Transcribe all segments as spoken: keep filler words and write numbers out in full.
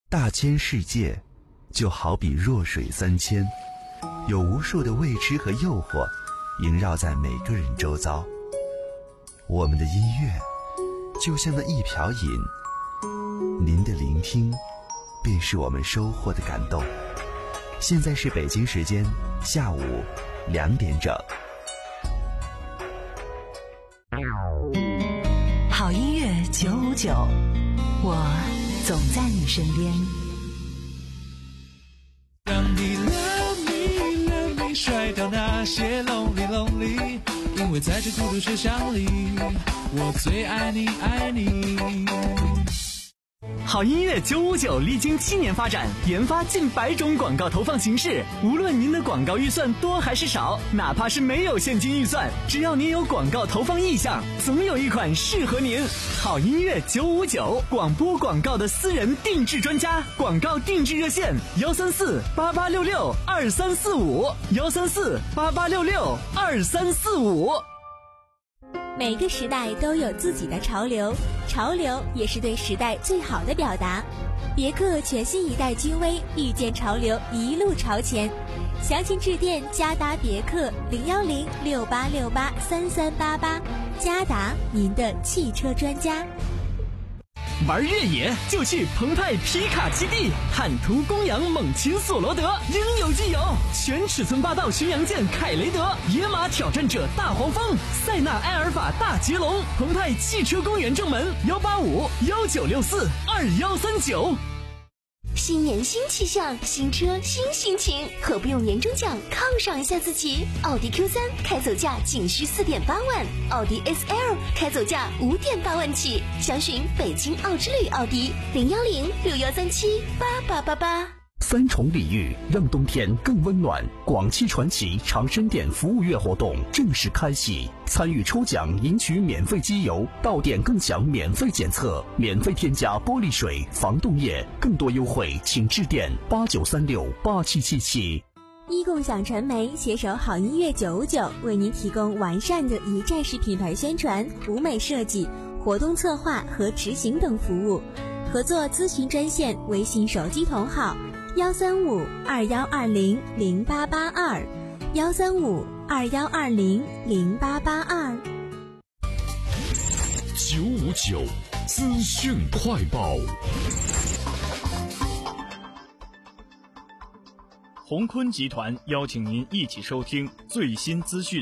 大千世界就好比弱水三千，有无数的未知和诱惑萦绕在每个人周遭。我们的音乐就像那一瓢饮，您的聆听便是我们收获的感动。现在是北京时间下午两点整。 好音乐九五九，我总在你身边。 让你 love me love me 甩掉那些 lonely lonely， 因为在这孤独学校里，我最爱你爱你。 好音乐九五九历经七年发展，研发近百种广告投放形式。无论您的广告预算多还是少，哪怕是没有现金预算，只要您有广告投放意向，总有一款适合您。好音乐九五九，广播广告的私人定制专家，广告定制热线幺三四八八六六二三四五幺三四八八六六二三四五。 每个时代都有自己的潮流，潮流也是对时代最好的表达。别克全新一代君威，遇见潮流，一路朝前。详情致电嘉达别克零幺零六八六八三三八八，嘉达，您的汽车专家。 玩越野就去澎湃皮卡基地，坦途公羊猛禽索罗德，应有尽有。全尺寸霸道巡洋舰凯雷德，野马挑战者大黄蜂，塞纳埃尔法大捷龙。澎湃汽车公园正门幺八五幺九六四二幺三九。 新年新气象，新车新心情，何不用年终奖犒赏一下自己？奥迪 Q 三 开走价仅需 四点八万，奥迪 S L 开走价 五点八万起。详询北京奥之旅奥迪零幺零六幺三七八八八八。 三重礼遇，让冬天更温暖。广汽传祺长生店服务月活动正式开启，参与抽奖赢取免费机油，到店更享免费检测，免费添加玻璃水、防冻液，更多优惠请致电八九三六八七七七。 一共享传媒携手好音乐九五九，为您提供完善的一站式品牌宣传、舞美设计、活动策划和执行等服务。合作咨询专线：微信手机同号幺三五二幺二零零八八二，幺三五二幺二零零八八二。 九五九资讯快报。 鸿坤集团邀请您一起收听最新资讯。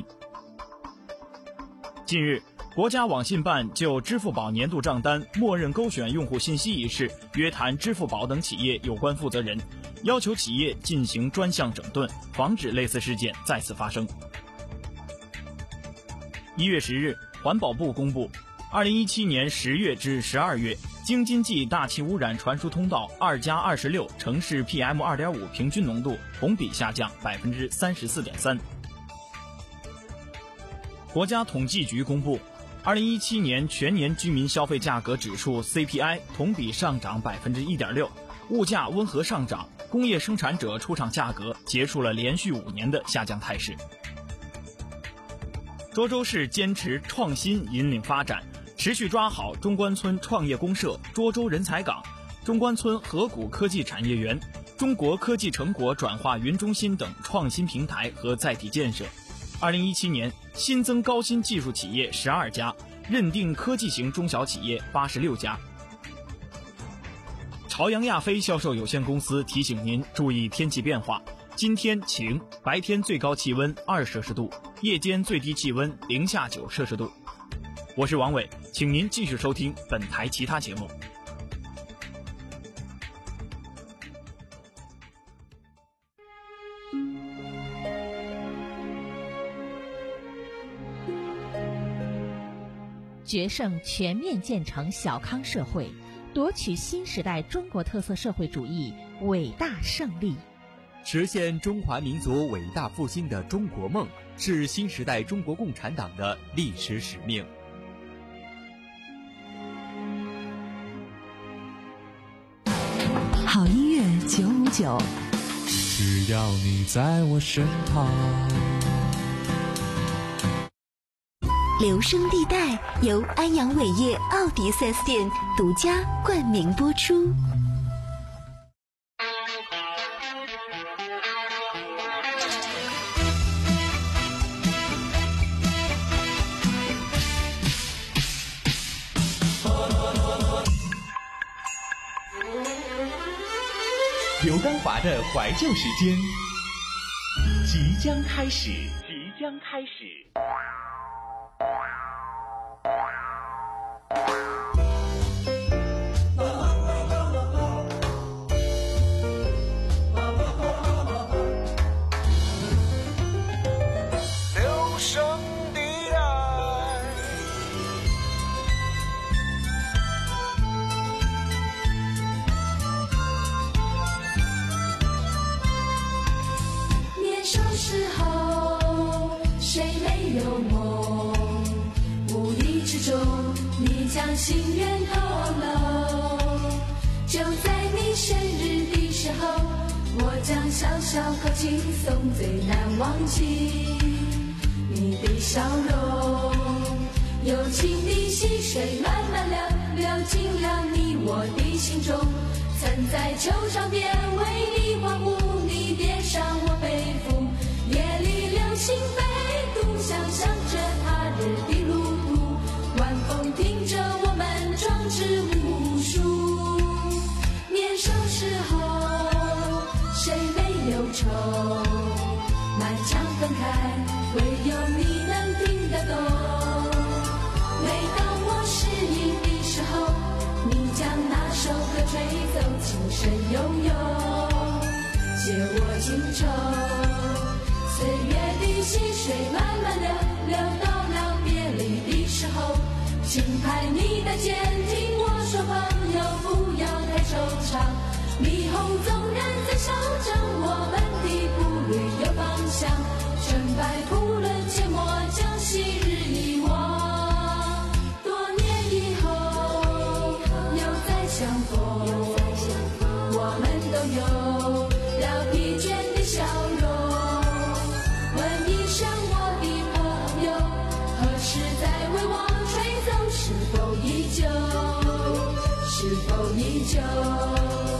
近日，国家网信办就支付宝年度账单默认勾选用户信息一事约谈支付宝等企业有关负责人，要求企业进行专项整顿，防止类似事件再次发生。一月十日，环保部公布，二零一七年十月至十二月，京津冀大气污染传输通道二加二十六城市 P M 二点五 平均浓度同比下降百分之三十四点三。国家统计局公布，二零一七年全年居民消费价格指数 C P I 同比上涨百分之一点六，物价温和上涨，工业生产者出厂价格结束了连续五年的下降态势。涿州市坚持创新引领发展，持续抓好中关村创业公社、涿州人才港、中关村河谷科技产业园、中国科技成果转化云中心等创新平台和载体建设。二零一七年新增高新技术企业十二家，认定科技型中小企业八十六家。朝阳亚飞销售有限公司提醒您注意天气变化，今天晴，白天最高气温二摄氏度，夜间最低气温零下九摄氏度。我是王伟，请您继续收听本台其他节目。 决胜全面建成小康社会，夺取新时代中国特色社会主义伟大胜利。 实现中华民族伟大复兴的中国梦，是新时代中国共产党的历史使命。 好音乐九五九， 只要你在我身旁。 留声地带由安阳伟业奥迪 四 S 店独家冠名播出。 刘刚华的怀旧时间即将开始，即将开始。 留声地带， 年少时候，谁没有梦？无意之中，你将心愿透露。就在你生日的时候，我将小小口琴送，最难忘记你的笑容。友情的溪水慢慢流，流进了你我的心中。曾在球场边为你欢呼，你叠上我背负。夜里流星飞渡，想象着他日的路途。晚风听着我们壮志无数。年少时候，谁没有愁？满墙分开，唯有你能听得懂。每当我失意的时候，你将那首歌吹奏，轻声悠悠，借我情愁。岁月的溪水慢慢流，流到了别离的时候，轻拍你的肩，听我说朋友不要太惆怅。霓虹纵然在嚣张，我们的步履有方向。成败不论切莫将昔日遗忘。多年以后又再相逢，我们都有了疲倦的笑容。问一声我的朋友，何时再为我吹奏？是否依旧？是否依旧？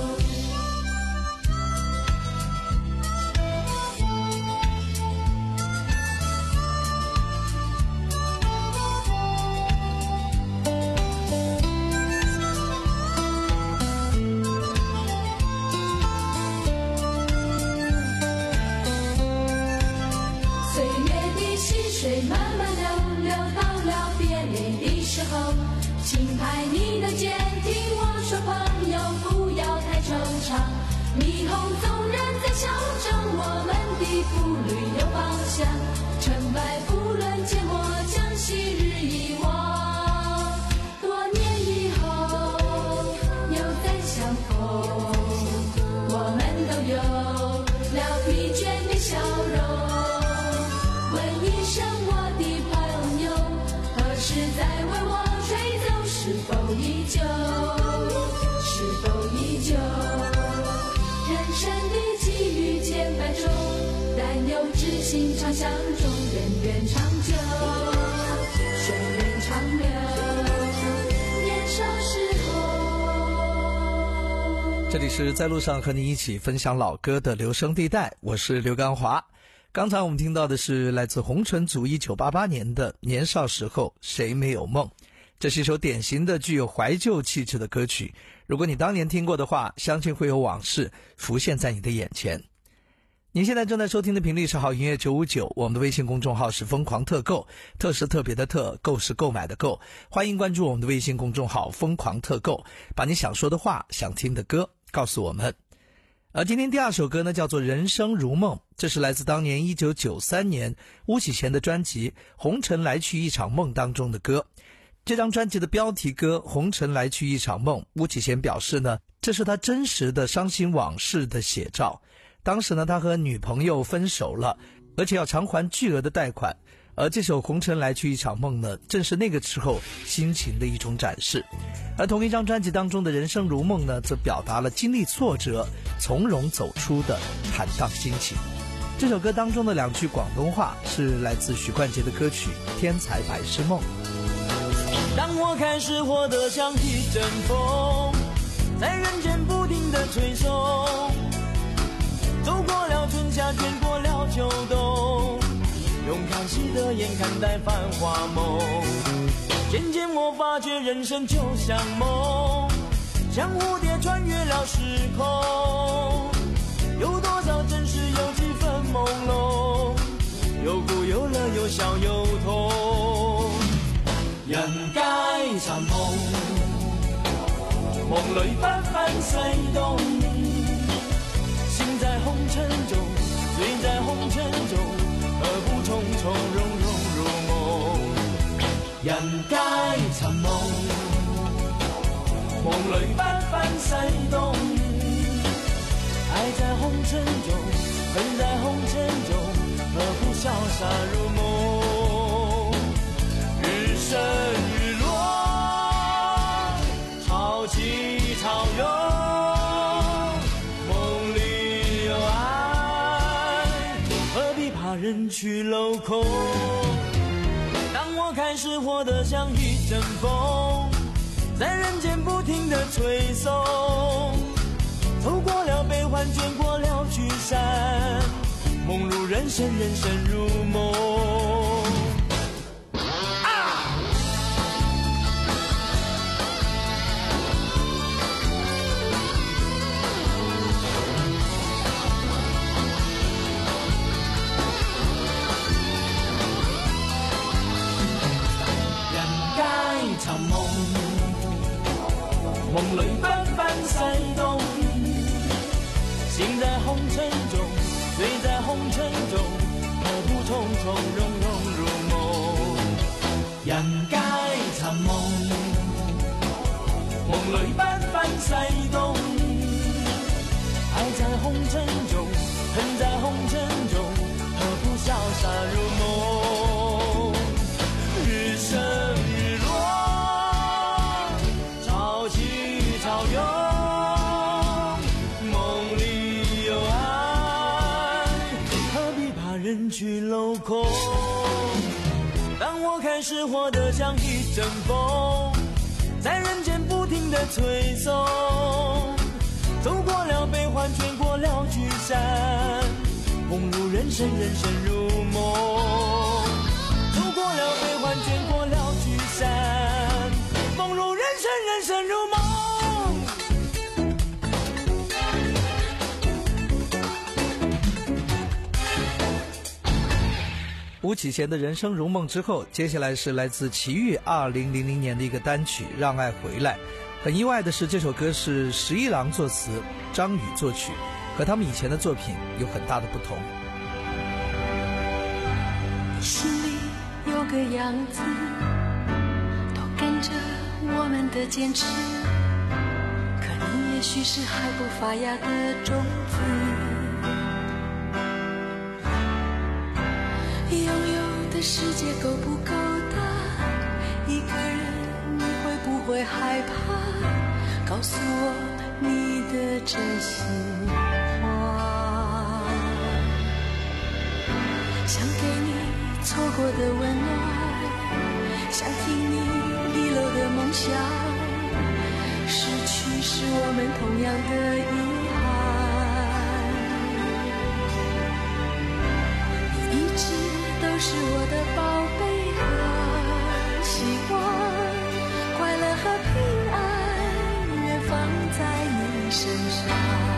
轻拍你的肩，听我说朋友不要太惆怅。霓虹纵然在嚣张，我们的步履有方向。成败不论切莫将昔日遗忘。多年以后又再相逢，我们都有了疲倦的笑容。问一声我的朋友，何时再为我吹奏？是否依旧？是否依旧？人生的际遇千百种，但有知心常相中，人缘长久，水源长流。年少时候。 这里是在路上和你一起分享老歌的留声地带，我是刘刚华。刚才我们听到的是来自红尘族一九八八年的《年少时候谁没有梦》。这是一首典型的具有怀旧气质的歌曲，如果你当年听过的话，相信会有往事浮现在你的眼前。您现在正在收听的频率是好音乐九五九，我们的微信公众号是疯狂特购，特是特别的特，购是购买的购，欢迎关注我们的微信公众号疯狂特购，把你想说的话、想听的歌告诉我们。而今天第二首歌呢，叫做《人生如梦》，这是来自当年一九九三年巫启贤的专辑《红尘来去一场梦》当中的歌。这张专辑的标题歌《红尘来去一场梦》，巫启贤表示呢，这是他真实的伤心往事的写照。当时呢，他和女朋友分手了，而且要偿还巨额的贷款。而这首《红尘来去一场梦》呢，正是那个时候心情的一种展示。而同一张专辑当中的《人生如梦》呢，则表达了经历挫折从容走出的坦荡心情。这首歌当中的两句广东话是来自许冠杰的歌曲《天才白日梦》。 当我开始活得像一阵风，在人间不停地吹送，走过了春夏，卷过了秋冬，用看戏的眼看待繁华梦。渐渐我发觉人生就像梦，像蝴蝶穿越了时空， 有多少真实，有几分朦胧，有苦有乐，有笑有痛。人皆尋夢，夢裏繽紛世動，心在紅塵中，醉在紅塵中，何不從從容容入夢？人皆尋夢，夢裏繽紛世動，愛在紅塵中，恨在紅塵中，何不瀟灑入夢？日升日落，潮起潮涌，夢裏有愛，何必怕人去樓空？當我開始活得像一陣風，在人間不停地吹送，走過了悲歡，捲過了聚散，夢入人生，人生入夢。尋夢，夢裏繽紛世動，心在紅塵中，醉在紅塵中，何不從從容容入夢？人皆尋夢，夢裏繽紛世動，愛在紅塵中，恨在紅塵中，何不瀟灑入夢？日升日落，潮湧，夢裏有愛，何必怕人去樓空？當我開始活得像一陣風，在人間不停地吹送，走過了悲歡，捲過了聚散，夢入人生，人生入夢。走過了悲歡，捲過了聚散，夢入人生，人生入夢。 吴启贤的人生如梦之后，接下来是来自齐豫二零零零年的一个单曲《让爱回来》。很意外的是，这首歌是十一郎作词，张宇作曲，和他们以前的作品有很大的不同。 心里有个样子，都跟着我们的坚持，可能也许是还不发芽的种子。拥有的世界够不够大？一个人你会不会害怕？告诉我你的真心话，想给你错过的温暖，想听你遗漏的梦想，失去是我们同样的遗都是我的宝贝和希望，快乐和平安远放在你身上。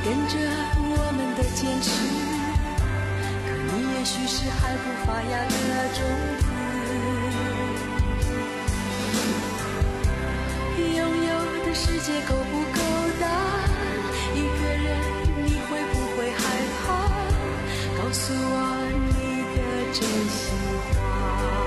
跟着我们的坚持，可你也许是还不发芽的种子。拥有的世界够不够大？一个人你会不会害怕？告诉我你的真心话。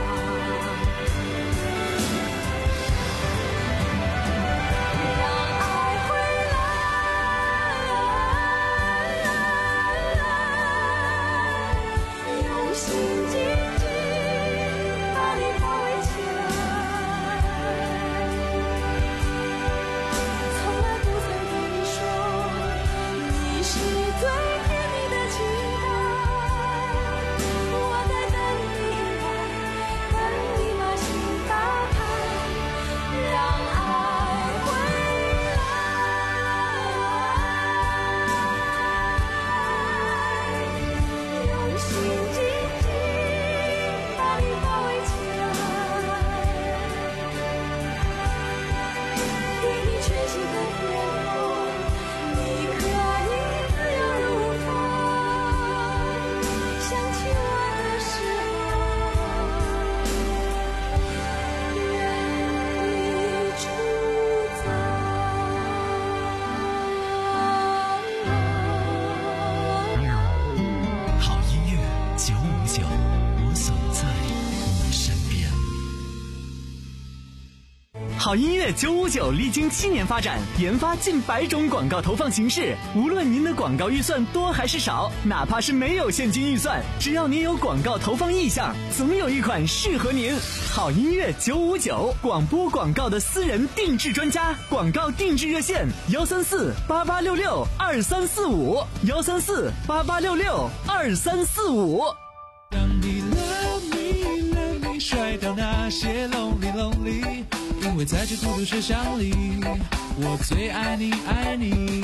好音乐九五九历经七年发展，研发近百种广告投放形式。无论您的广告预算多还是少，哪怕是没有现金预算，只要您有广告投放意向，总有一款适合您。好音乐九五九，广播广告的私人定制专家，广告定制热线：幺三四八八六六二三四五，幺三四八八六六二三四五。 让你 love me love me 甩掉那些 lonely lonely。因为在这孤独世上里，我最爱你爱你。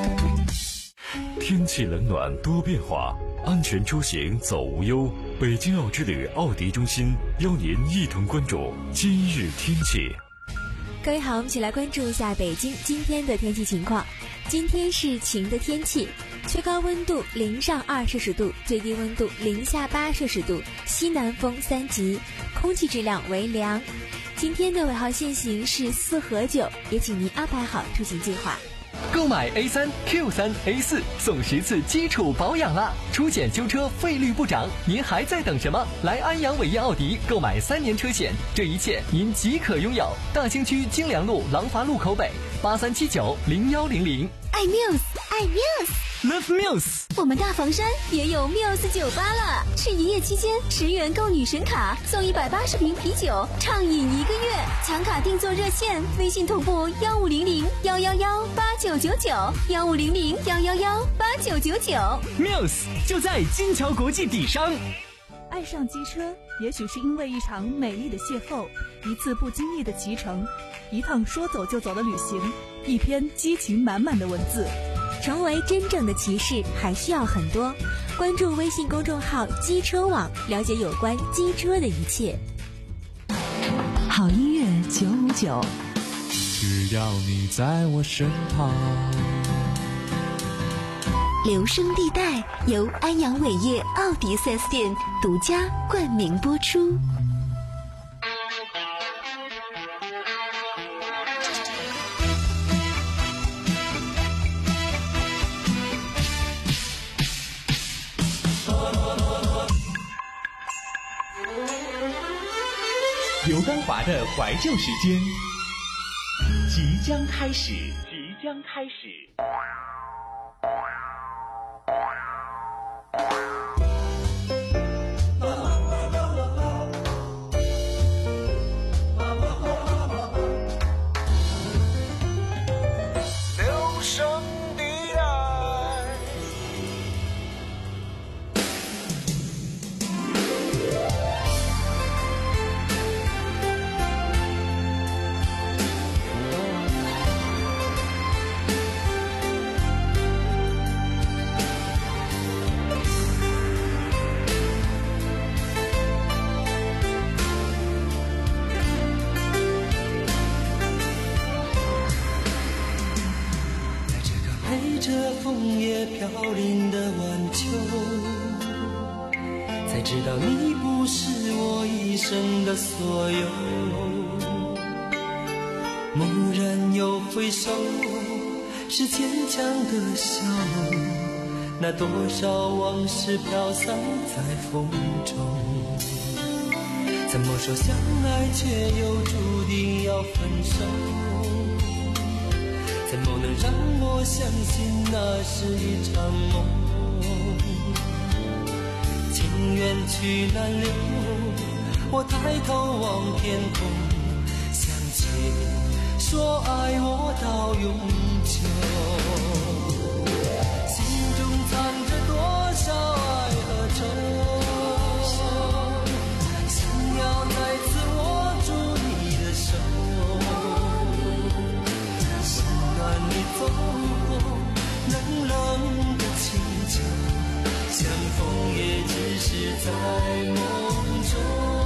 天气冷暖多变化，安全出行走无忧。北京奥之旅奥迪中心邀您一同关注今日天气。 各位好，我们一起来关注一下北京今天的天气情况。今天是晴的天气，最高温度零上二摄氏度，最低温度零下八摄氏度，西南风三级，空气质量为良。今天的尾号限行是四和九，也请您安排好出行计划。 购买 A 三 Q 三 A 四送十次基础保养啦！出险修车费率不涨，您还在等什么？来安阳伟业奥迪购买三年车险，这一切您即可拥有。大兴区京良路廊坊路口北，八三七九零幺零零。 爱 Muse， 爱 Muse，Love Muse。 我们大房山也有 Muse 酒吧了，是一夜期间十元购女神卡送一百八十瓶啤酒，畅饮一个月。抢卡定做热线，微信同步幺五零零幺幺幺八九九九，幺五零零幺幺幺八九九九。 Muse 就在金桥国际底商。 爱上机车，也许是因为一场美丽的邂逅，一次不经意的骑乘，一趟说走就走的旅行，一篇激情满满的文字。 成为真正的骑士还需要很多，关注微信公众号机车网，了解有关机车的一切。 好音乐九五九， 只要你在我身旁。 留声地带由安阳伟业奥迪 四 S 店独家冠名播出。 刘刚华的怀旧时间即将开始，即将开始。 留声地带。 临的晚秋，才知道你不是我一生的所有。蓦然又回首，是坚强的笑，那多少往事飘散在风中。怎么说相爱却又注定要分手？怎么能让我相信那是一场梦？情缘去难留，我抬头望天空，想起说爱我到永久。心中藏着多少爱和愁，想要再次握住你的手，你走过冷冷的清秋，相逢也只是在梦中。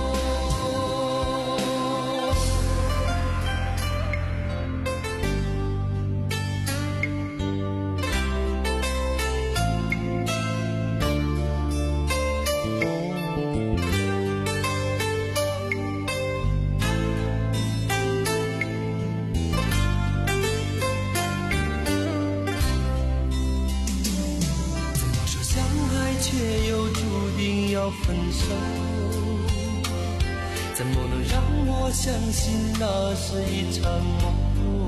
分手，怎么能让我相信那是一场梦？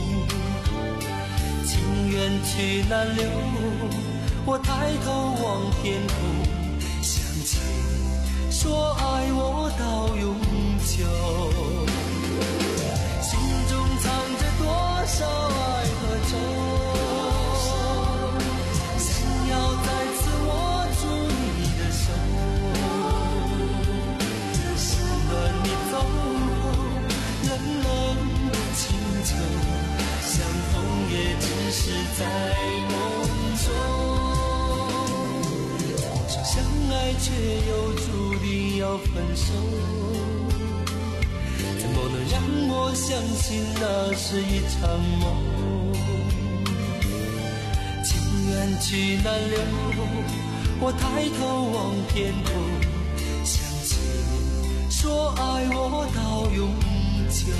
情缘去难留，我抬头望天空，想起说爱我到永久。心中藏着多少爱和愁，想要再次握住你的手，走过冷冷的清秋，相逢也只是在梦中。说相爱却又注定要分手，怎么能让我相信那是一场梦？情缘去难留，我抬头望天空，说爱我到永久。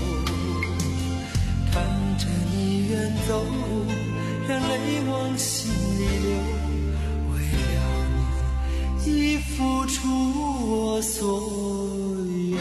看着你远走，让泪往心里流，为了你已付出我所有。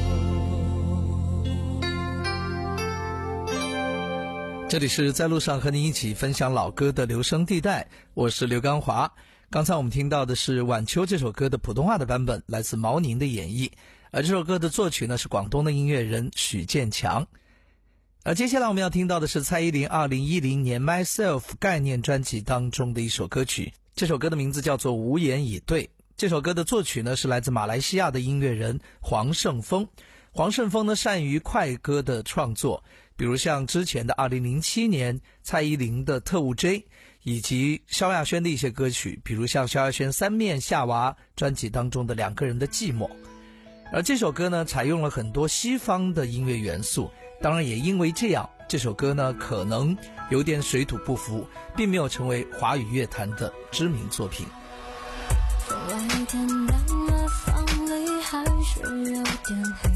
这里是在路上和你一起分享老歌的留声地带，我是刘刚华。刚才我们听到的是《晚秋》这首歌的普通话的版本，来自毛宁的演绎，而这首歌的作曲呢是广东的音乐人许建强。而接下来我们要听到的是蔡依林二零一零年 Myself 概念专辑当中的一首歌曲，这首歌的名字叫做无言以对。这首歌的作曲呢是来自马来西亚的音乐人黄胜峰。黄胜峰呢善于快歌的创作，比如像之前的二零零七年蔡依林的特务 J，以及萧亚轩的一些歌曲，比如像萧亚轩三面夏娃专辑当中的两个人的寂寞。而这首歌呢采用了很多西方的音乐元素，当然也因为这样，这首歌呢可能有点水土不服，并没有成为华语乐坛的知名作品。 风外天亮了，房里还是有点黑，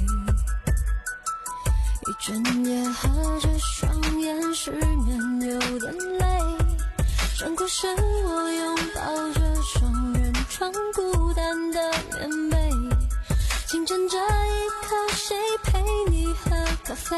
一整夜合着双眼，失眠有点累，转过身我拥抱着双人床孤单的棉被，清晨这一刻谁陪你喝咖啡，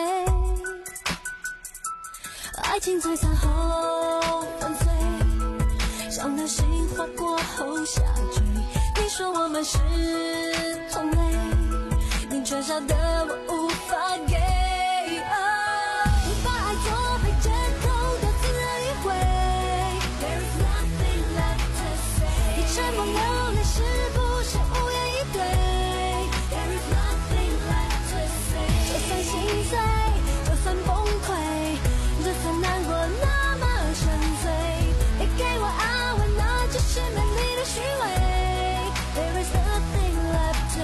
爱情璀璨后粉碎，像流星划过后下坠，你说我们是同类，你却晓得我无法给、哦、你把爱作陪借口的自然迂回， There is nothing left to say， 你沉默流泪是不是无言以对， There is nothing left to say， 就算心碎，就算崩溃，就算难过那么沉醉，也给我安慰，那只是美丽的虚伪， There is nothing left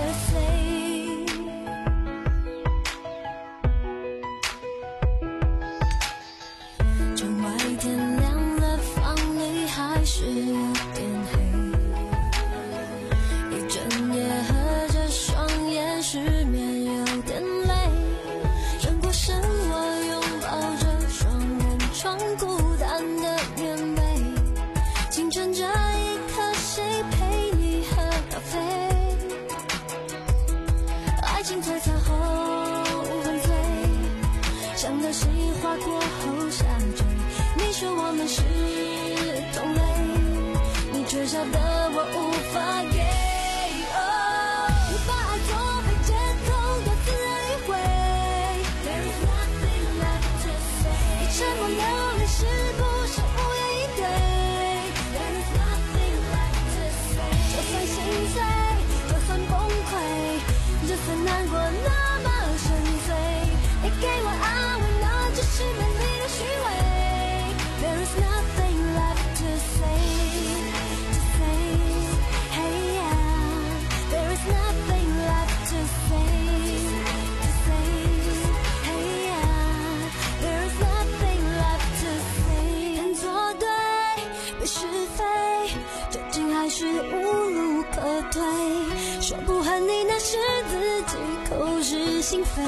你那是自己口是心非，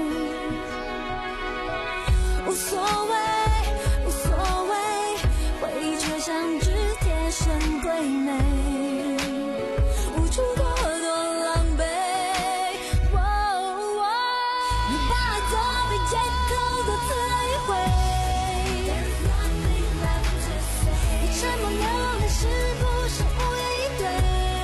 无所谓无所谓，回忆却像只贴身闺美，无处躲躲狼狈。哦哦，你把责备借口多次迂回，你沉默有的是不是无言以对？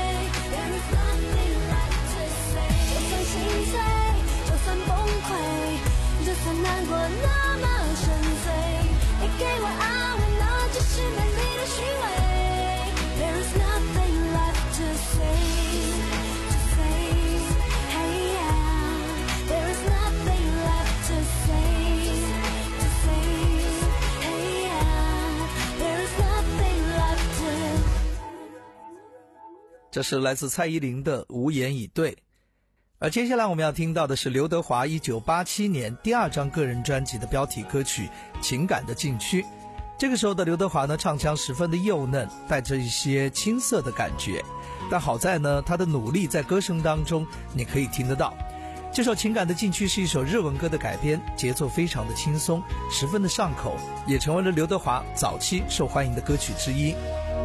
心碎，就算崩溃，就算难过那么深邃，你给我安慰，那只是美丽的虚伪。There is nothing left to say, to say, hey yeah. There is nothing left to say, to say, hey yeah. There is nothing left to. 这是来自蔡依林的《无言以对》。而接下来我们要听到的是刘德华一九八七年第二张个人专辑的标题歌曲《情感的禁区》。这个时候的刘德华呢，唱腔十分的幼嫩，带着一些青涩的感觉，但好在呢，他的努力在歌声当中你可以听得到。这首《情感的禁区》是一首日文歌的改编，节奏非常的轻松，十分的上口，也成为了刘德华早期受欢迎的歌曲之一。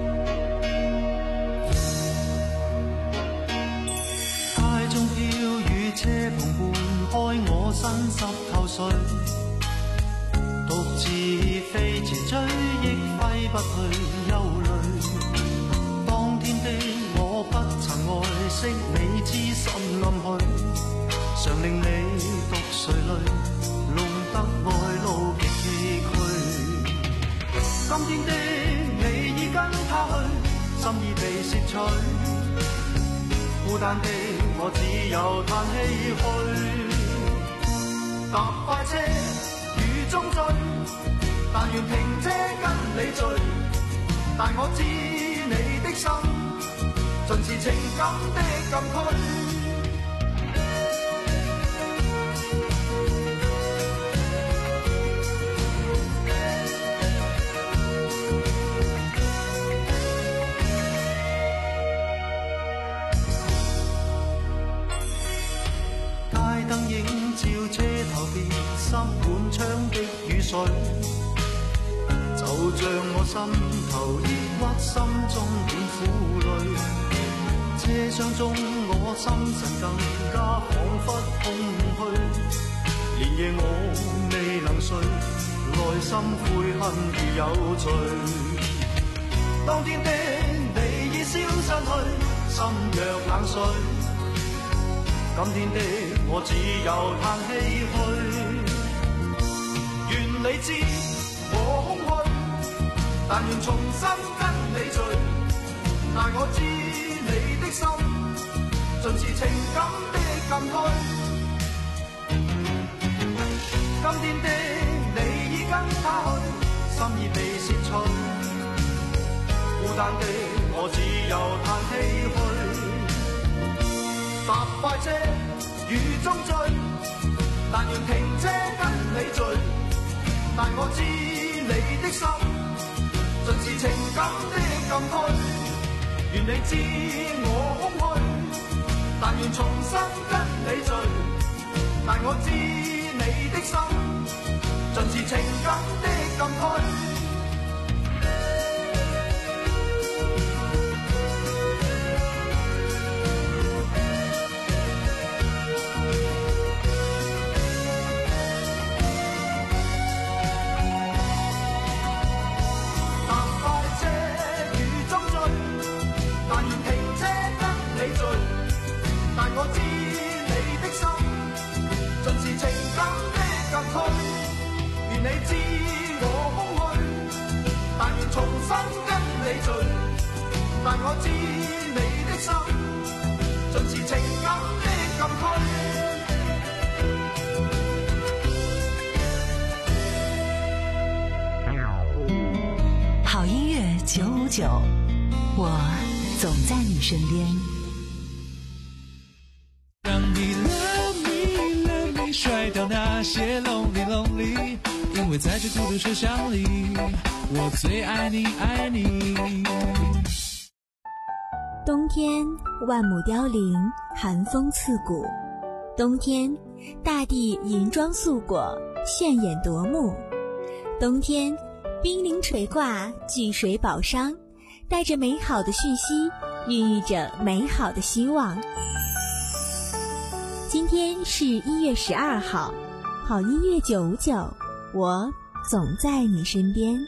車篷伴開我身濕透水，獨自飛馳追憶揮不去憂慮。當天的我不曾愛惜你知心暗許，常令你獨垂淚，弄得愛路極崎嶇。今天的你已跟他去，心已被竊取。孤單的我只有嘆唏噓，搭快車雨中追，但願停車跟你醉。但我知你的心盡是情感的禁區。燈映照車頭邊濕滿窗的雨水，就像我心頭抑鬱，心中滿苦淚。車廂中我心神更加彷彿空虛，連夜我未能睡，內心悔恨如有罪。當天的你已消失去，心若冷水。今天的我只有嘆唏噓，願你知我空虛，但願重新跟你聚。但我知你的心盡是情感的禁區。今天的你已跟他去，心已被竊取。孤單的我只有嘆唏噓。搭快車雨中追，但願停車跟你聚。但我知你的心盡是情感的禁區。願你知我空虛，但願重新跟你聚。但我知你的心盡是情感的禁區。我知你的心盡是情感的禁區，願你知我空虛，但願重新跟你聚。但我知你的心盡是情感的禁區。 好音樂九五九，我總在你身邊。 甩掉那些 lonely lonely， 因为在这孤独车厢里，我最爱你爱你。 冬天万亩凋零，寒风刺骨；冬天大地银装素裹，炫眼夺目；冬天冰凌垂挂，聚水宝商，带着美好的讯息，孕育着美好的希望。今天是一月十二号，好音乐九五九，我总在你身边。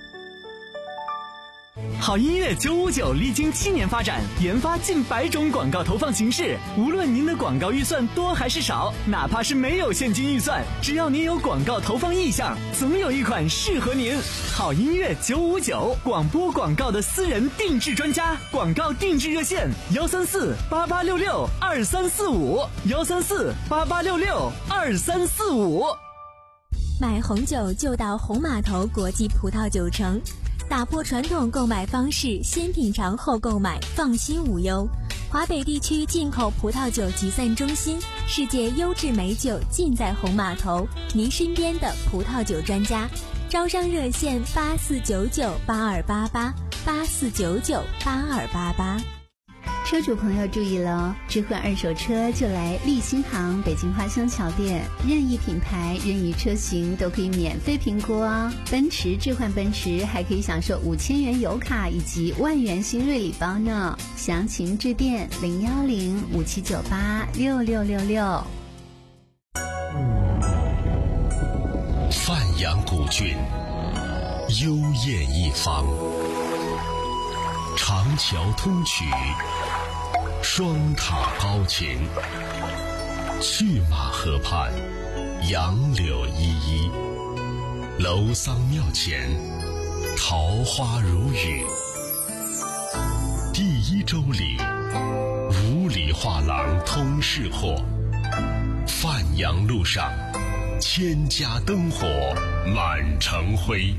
好音乐九五九历经七年发展，研发近百种广告投放形式。无论您的广告预算多还是少，哪怕是没有现金预算，只要您有广告投放意向，总有一款适合您。好音乐九五九，广播广告的私人定制专家，广告定制热线：幺三四八八六六二三四五，幺三四八八六六二三四五。 买红酒就到红码头国际葡萄酒城。打破传统购买方式，先品尝后购买，放心无忧。华北地区进口葡萄酒集散中心，世界优质美酒尽在红码头，您身边的葡萄酒专家。招商热线八四九九八二八八八四九九八二八八。 车主朋友注意了，置换二手车就来立新行北京花乡桥店，任意品牌任意车型都可以免费评估哦。奔驰置换奔驰还可以享受五千元油卡以及万元新锐礼包呢，详情致电零幺零五七九八六六六六。 范阳古郡，幽艳一方，长桥通衢，双塔高擎，去马河畔，杨柳依依，楼桑庙前，桃花如雨。第一周里，五里画廊通市货，范阳路上，千家灯火满城辉。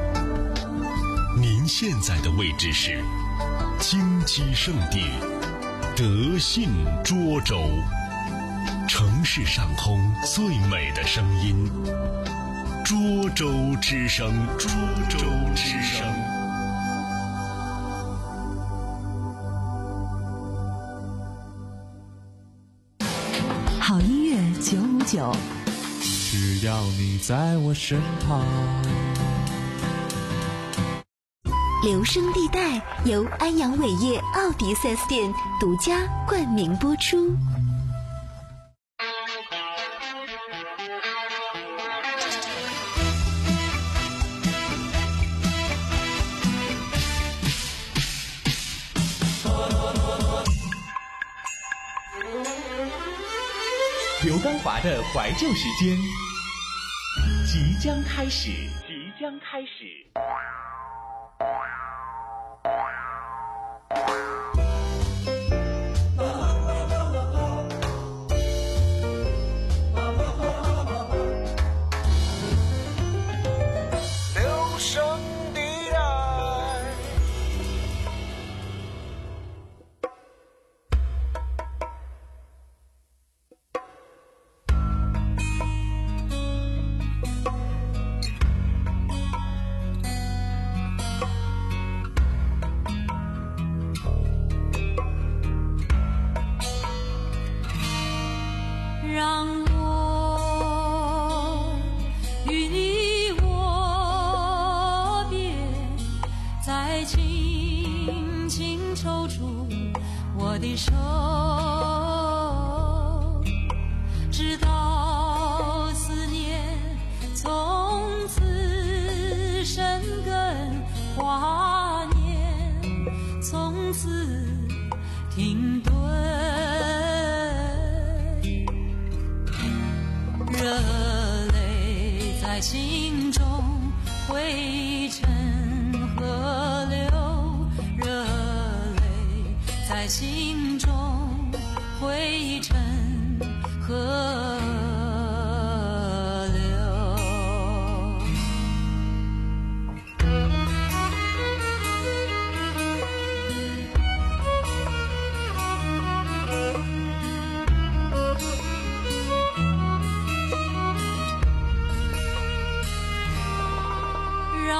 您现在的位置是金鸡圣地德信涿州，城市上空最美的声音，涿州之声，涿州之声。 好音乐九五九， 只要你在我身旁。 留声地带由安阳伟业奥迪 四 S 店独家冠名播出。 刘刚华的怀旧时间即将开始，即将开始。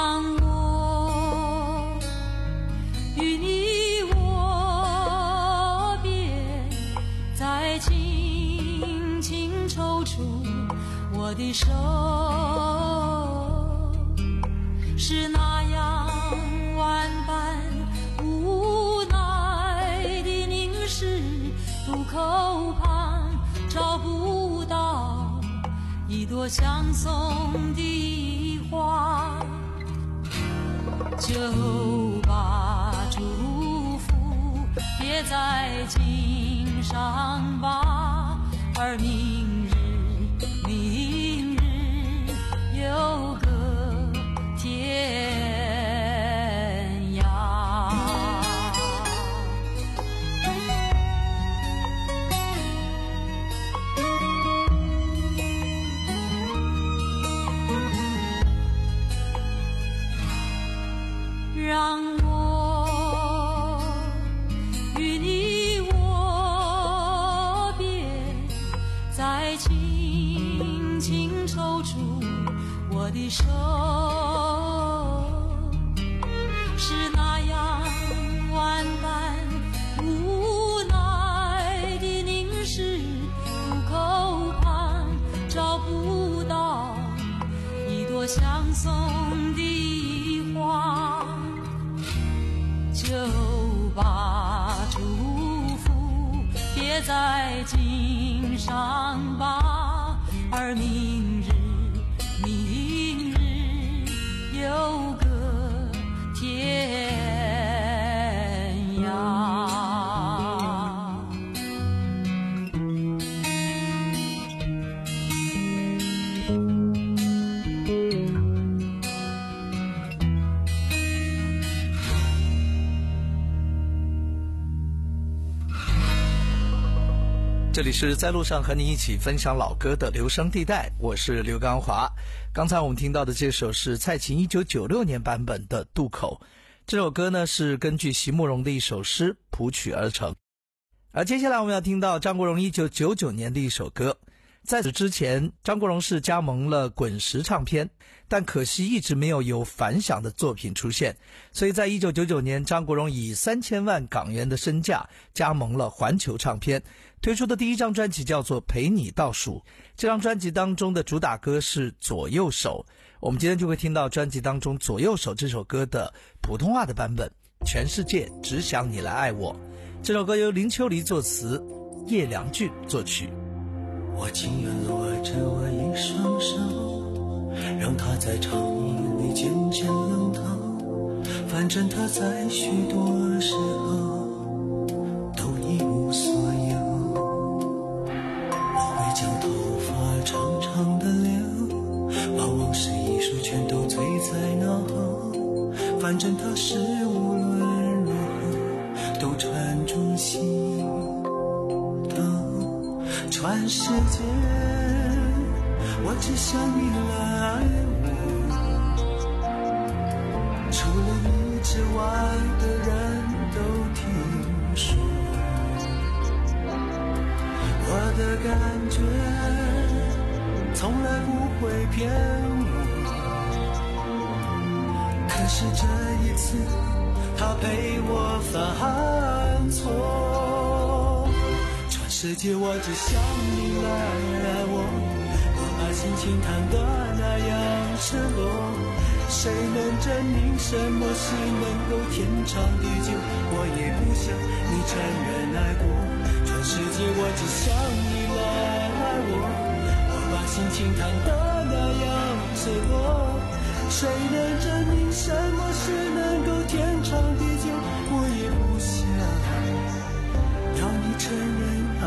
与你我出我的手，是那样万般无奈的凝视，渡口旁找不到一朵相送的花，就把祝福别在襟上吧，而明日明日有个天涯。让我与你握别，再轻轻抽出我的手，是那样万般无奈的凝视，渡口旁找不到一朵相送的花，就把祝福别在襟上吧，而明日明日有个天涯。 这里是在路上和你一起分享老歌的留声地带，我是刘刚华。刚才我们听到的这首是蔡琴一九九六年版本的《渡口》，这首歌呢是根据席慕容的一首诗谱曲而成。而接下来我们要听到张国荣一九九九年的一首歌。在此之前，张国荣是加盟了滚石唱片，但可惜一直没有有反响的作品出现，所以在一九九九年，张国荣以三千万港元的身价加盟了环球唱片，推出的第一张专辑叫做《陪你倒数》。这张专辑当中的主打歌是《左右手》，我们今天就会听到专辑当中《左右手》这首歌的普通话的版本，全世界只想你来爱我。这首歌由林秋离作词，叶良俊作曲。 我情愿握着我一双手，让它在长夜里渐渐冷透，反正它在许多时候都一无所有。我会将头发长长的留，把往事一束全都醉在脑后，反正它是无论如何都穿住心头。全世界我只想你来爱我，除了你之外的人都听说，我的感觉从来不会骗我，可是这一次他陪我犯错。世界我只想你来爱我，我把心情弹得那样赤裸，谁能证明什么是能够天长地久，我也不想你承认爱过。全世界我只想你来爱我，我把心情弹得那样赤裸，谁能证明什么是能够天长地久，我也不想要你承认爱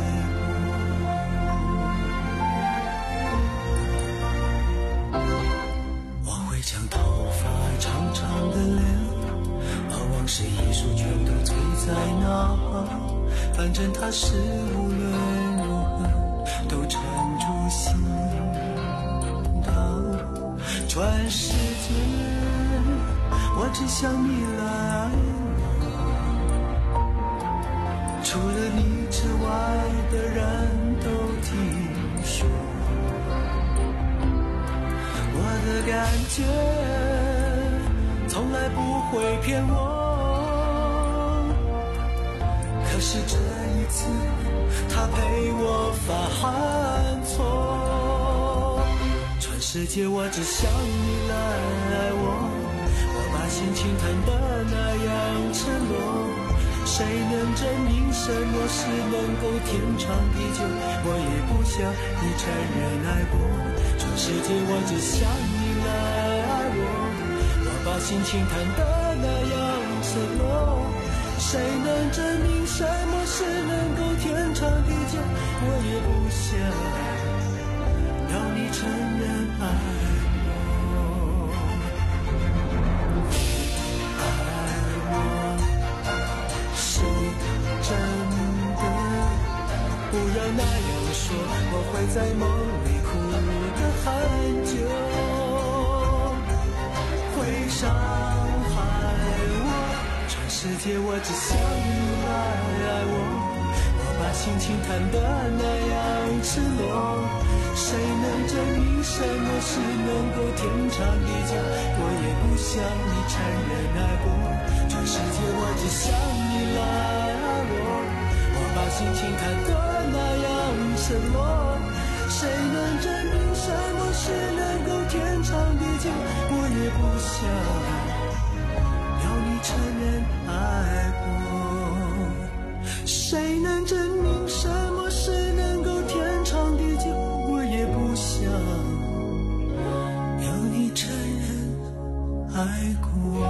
我。我会将头发长长的留，把往事一束全都醉在脑后，反正它是无论如何都沉住心头。全世界我只想你来爱我，除了你之外的人都听说，我的感觉从来不会骗我，可是这一次他陪我犯错。 世界我只想你来爱我，我把心情弹得那样赤裸。谁能证明什么是能够天长地久？我也不想你承认爱过。全世界我只想你来爱我，我把心情弹得那样赤裸。谁能证明什么是能够天长地久？我也不想要你承认爱我，爱我是真的，不要那样说，我会在梦里哭得很久，会伤害我。全世界我只想你来爱我，我把心情弹得那样赤裸。谁能证明什么是能够天长地久？我也不想你承认爱过。全世界我只想你来爱我，我把心情弹得那样赤裸。谁能证明什么是能够天长地久？我也不想要你承认爱过。谁能证明什么是能够天长地久？我也不想要你承认爱过。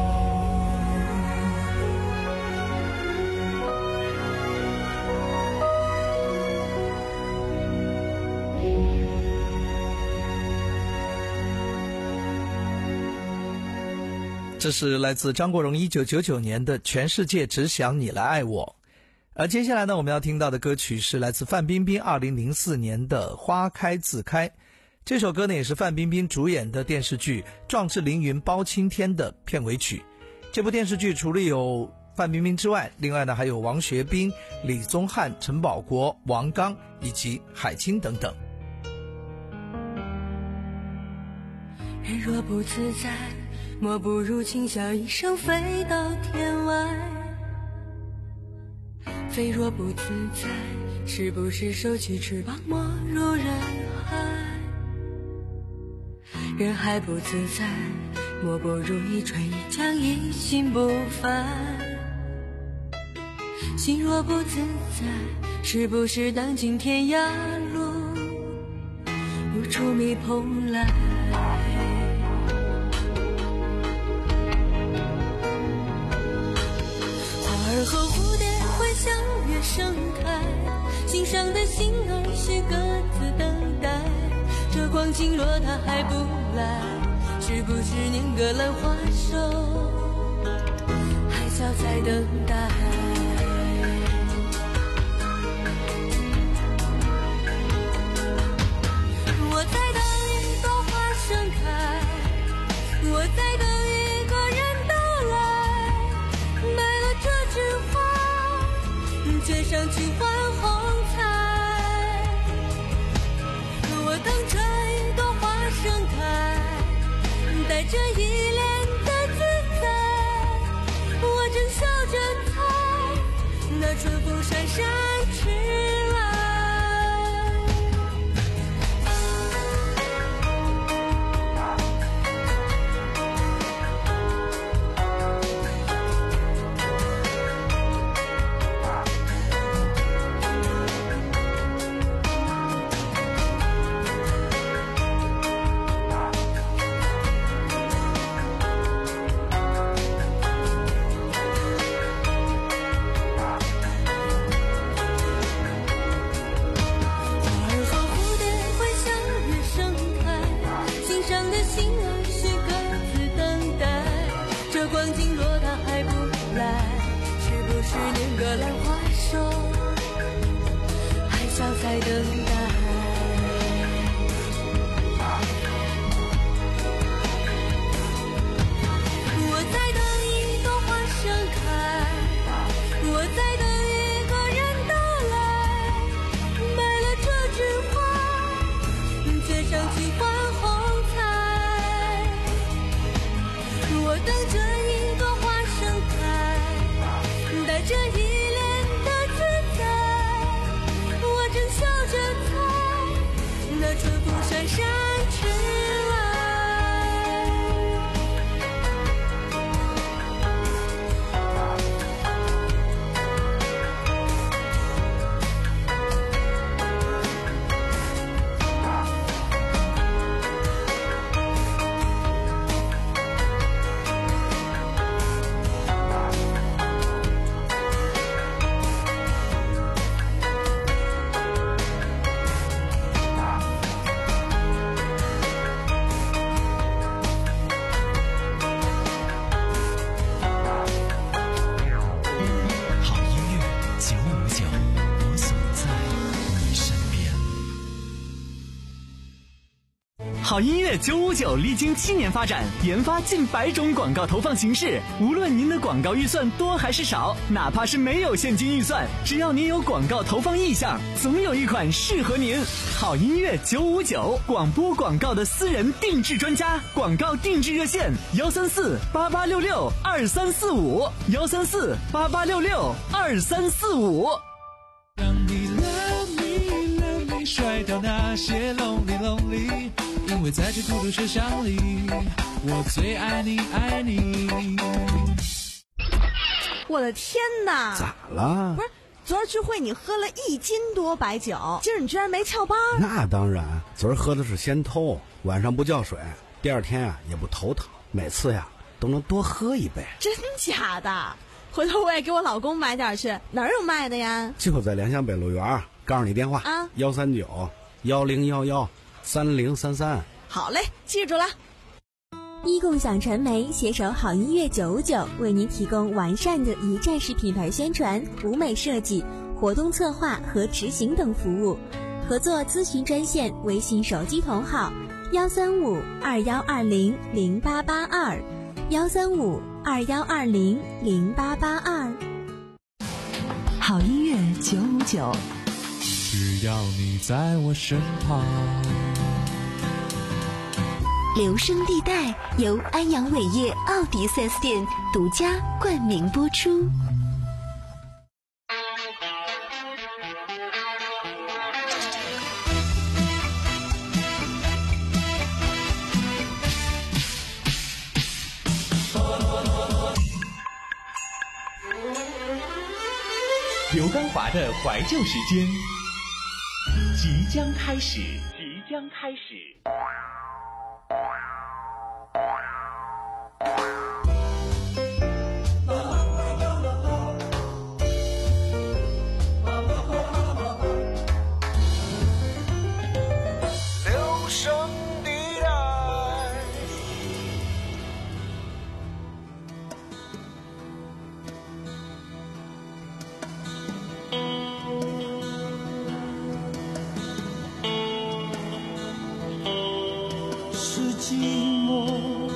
这是来自张国荣一九九九年的《全世界只想你来爱我》。而接下来呢，我们要听到的歌曲是来自范冰冰二零零四年的《花开自开》。这首歌呢，也是范冰冰主演的电视剧《壮志凌云包青天》的片尾曲。这部电视剧除了有范冰冰之外，另外呢还有王学兵、李宗翰、陈宝国、王刚以及海清等等。 人若不自在，莫不如轻笑一声飞到天外。飞若不自在，是不是收起翅膀没入人海？人还不自在，莫不如一春一江一心不烦。心若不自在，是不是荡尽天涯路无处觅蓬莱？花儿和蝴蝶会相约盛开，心上的心儿需各自等待。这光景若它还不来，是不是念个兰花手还笑在等待？我在等一朵花盛开，我在等一个人到来，买了这枝花，卷上去换红彩。我等着一朵花盛开，带着依恋的自在，我正笑着猜， 好音乐九五九历经七年发展，研发近百种广告投放形式。无论您的广告预算多还是少，哪怕是没有现金预算，只要您有广告投放意向，总有一款适合您。好音乐九五九，广播广告的私人定制专家，广告定制热线：幺三四八八六六二三四五，幺三四八八六六二三四五。 让你 love me love me 甩掉那些 lonely lonely， 因为在这孤独车厢里，我最爱你爱你。 我的天哪！ 咋了？ 不是，昨儿聚会你喝了一斤多白酒，今儿你居然没翘班？ 那当然，昨儿喝的是仙偷，晚上不叫水，第二天啊也不头疼，每次呀都能多喝一杯。 真假的？回头我也给我老公买点去，哪儿有卖的呀？ 就在良乡北路园，告诉你电话啊， 幺三九幺零幺幺三零三三。 好嘞，记住了。 一共享传媒携手好音乐九五九，为您提供完善的一站式品牌宣传、舞美设计、活动策划和执行等服务。合作咨询专线：微信手机同号幺三五二幺二零零八八二幺三五二幺二零零八八二。 好音乐九五九， 只要你在我身旁。 留声地带由安阳伟业奥迪 四 S 店独家冠名播出。 刘刚华的怀旧时间即将开始，即将开始。 留声地带， 是寂寞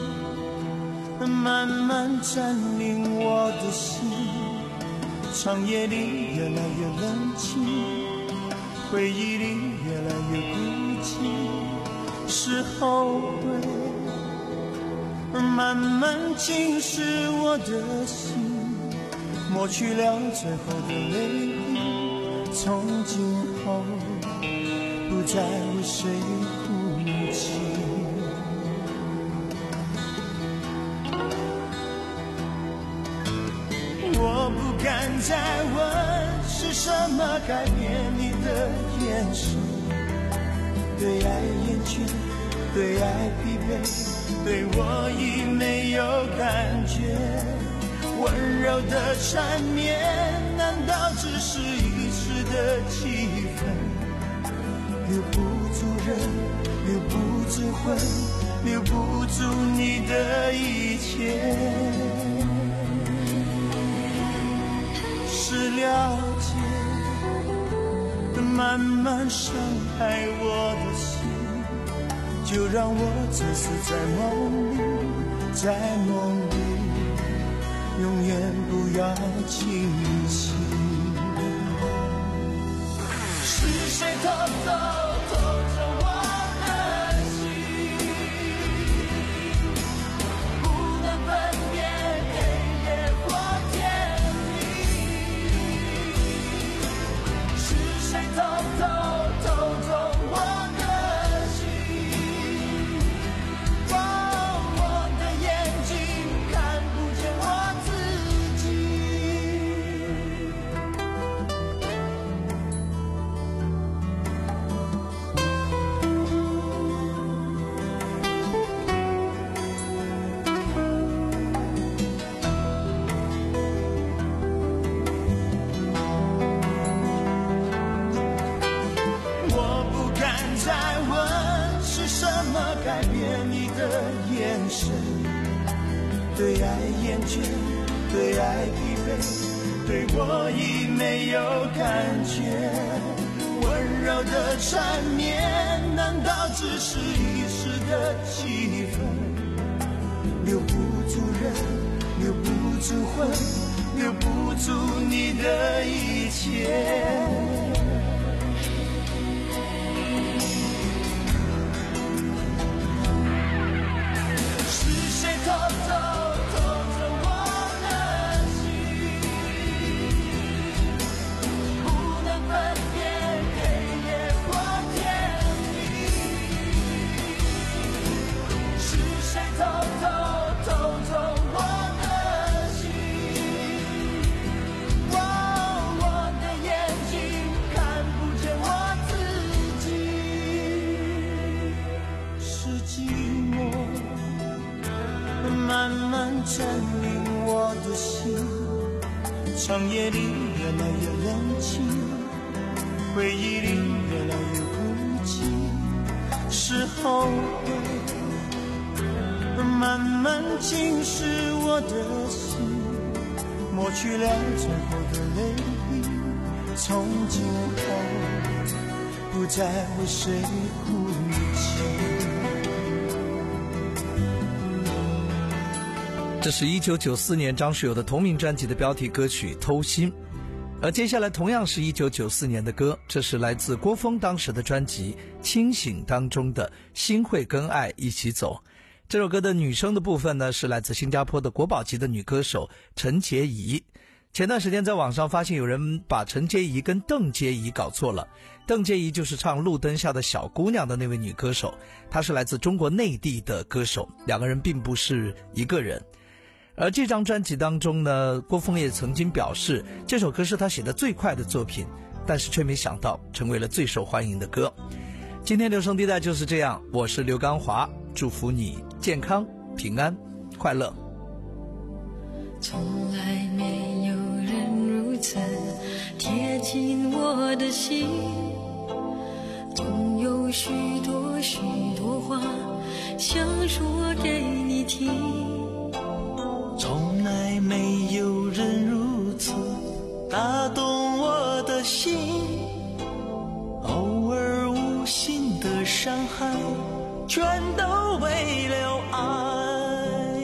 慢慢占领我的心，长夜里越来越冷清，回忆里越来越孤寂，是后悔慢慢侵蚀我的心，抹去了最后的泪滴，从今后不再为谁哭泣。我不敢再问是什么改变你的眼神，对爱厌倦，对爱疲惫，对我已没有感觉。温柔的缠绵难道只是一时的气氛，留不住人，留不住魂，留不住你的一切。是了解慢慢伤害我的心，就让我醉死在梦里，在梦里永远不要清醒。是谁偷走偷走我的心，不能分辨黑夜或天明。是谁偷偷偷走我的心，让我的眼睛看不见我自己。我不敢再问是什么改变你的眼神，对爱厌倦，对爱疲惫，对我已没有感觉。温柔的缠绵难难道只是一时的气氛？留不住人，留不住魂，留不住你的一切。占领我的心，长夜里越来越冷清，回忆里越来越孤寂，是后悔慢慢侵蚀我的心，抹去了最后的泪滴，从今后不再为谁哭泣。 这是一九九四年张学友的同名专辑的标题歌曲《偷心》，而接下来同样是一九九四年的歌，这是来自郭峰当时的专辑《清醒》当中的《心会跟爱一起走》。这首歌的女声的部分呢，是来自新加坡的国宝级的女歌手陈洁仪。前段时间在网上发现有人把陈洁仪跟邓洁仪搞错了，邓洁仪就是唱《路灯下的小姑娘》的那位女歌手，她是来自中国内地的歌手，两个人并不是一个人。而这张专辑当中呢，郭峰也曾经表示这首歌是他写的最快的作品，但是却没想到成为了最受欢迎的歌。今天留声地带就是这样，我是刘刚华，祝福你健康平安快乐。 从来没有人如此贴近我的心，总有许多许多话想说给你听， 从来没有人如此打动我的心，偶尔无心的伤害全都为了爱，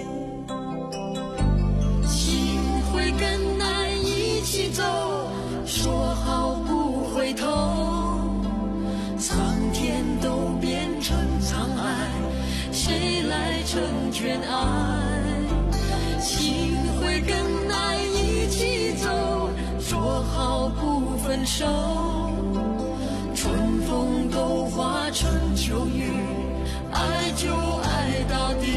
心会跟爱一起走，说好不回头，苍天都变成沧海，谁来成全爱，心会跟爱一起走，说好不分手，春风都化成秋雨，爱就爱到底。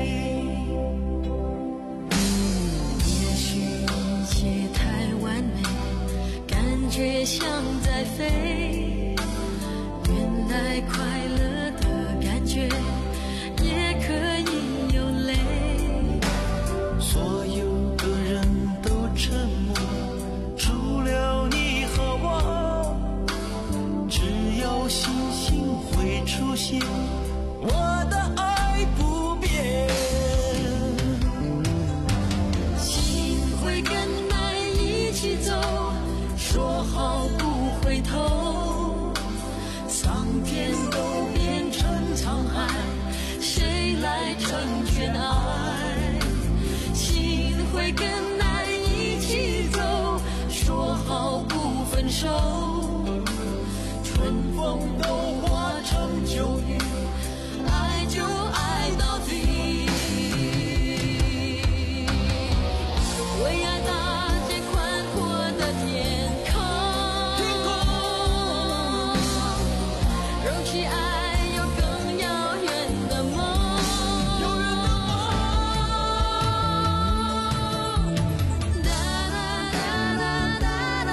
也许一切太完美，感觉像在飞，原来快乐的感觉也可以有泪， 所有的人都沉默，除了你和我，只有星星会出现，我的爱不变， 心会跟爱一起走，说好不回头，苍天都变成沧海，谁来成全爱，心会跟爱一起走，说好不分手，春风都化成秋雨，爱就爱到底。为爱搭建宽阔的天空，容许爱有更遥远的梦。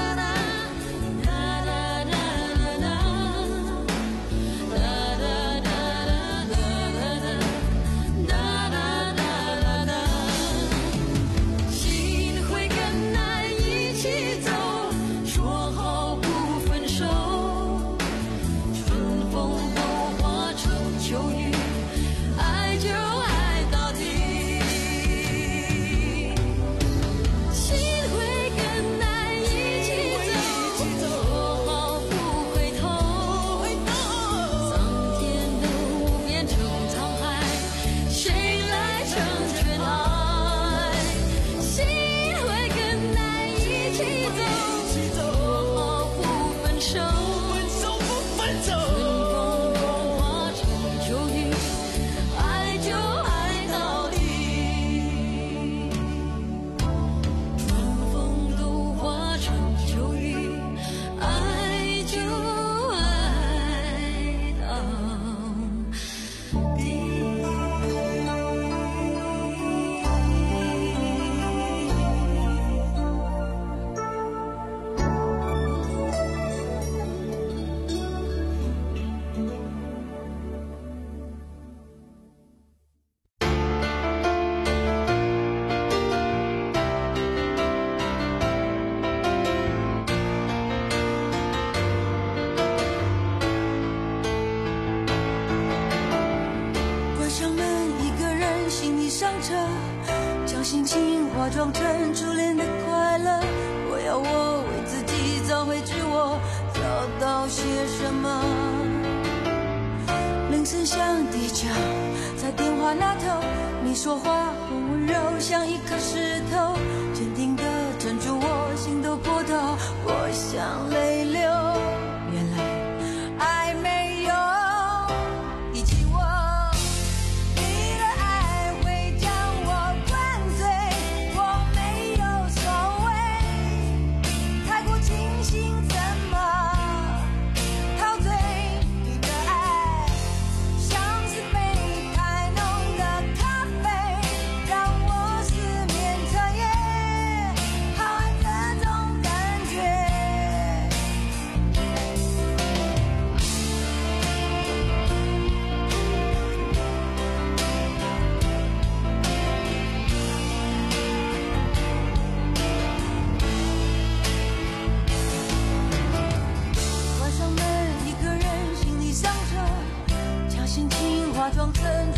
哒哒哒哒哒哒哒哒哒哒。 化妆成初恋的快乐。我要我为自己找回自我，找到些什么？铃声响地角，在电话那头，你说话很温柔，像一颗石头，坚定地镇住我心头波涛。我想泪流，原来爱没有遗弃我。你的爱会将我灌醉，我没有所谓，太过清醒怎么陶醉？你的爱像是杯太浓的咖啡，让我失眠彻夜，好爱这种感觉。关上门，一个人心里伤着，将心情化妆成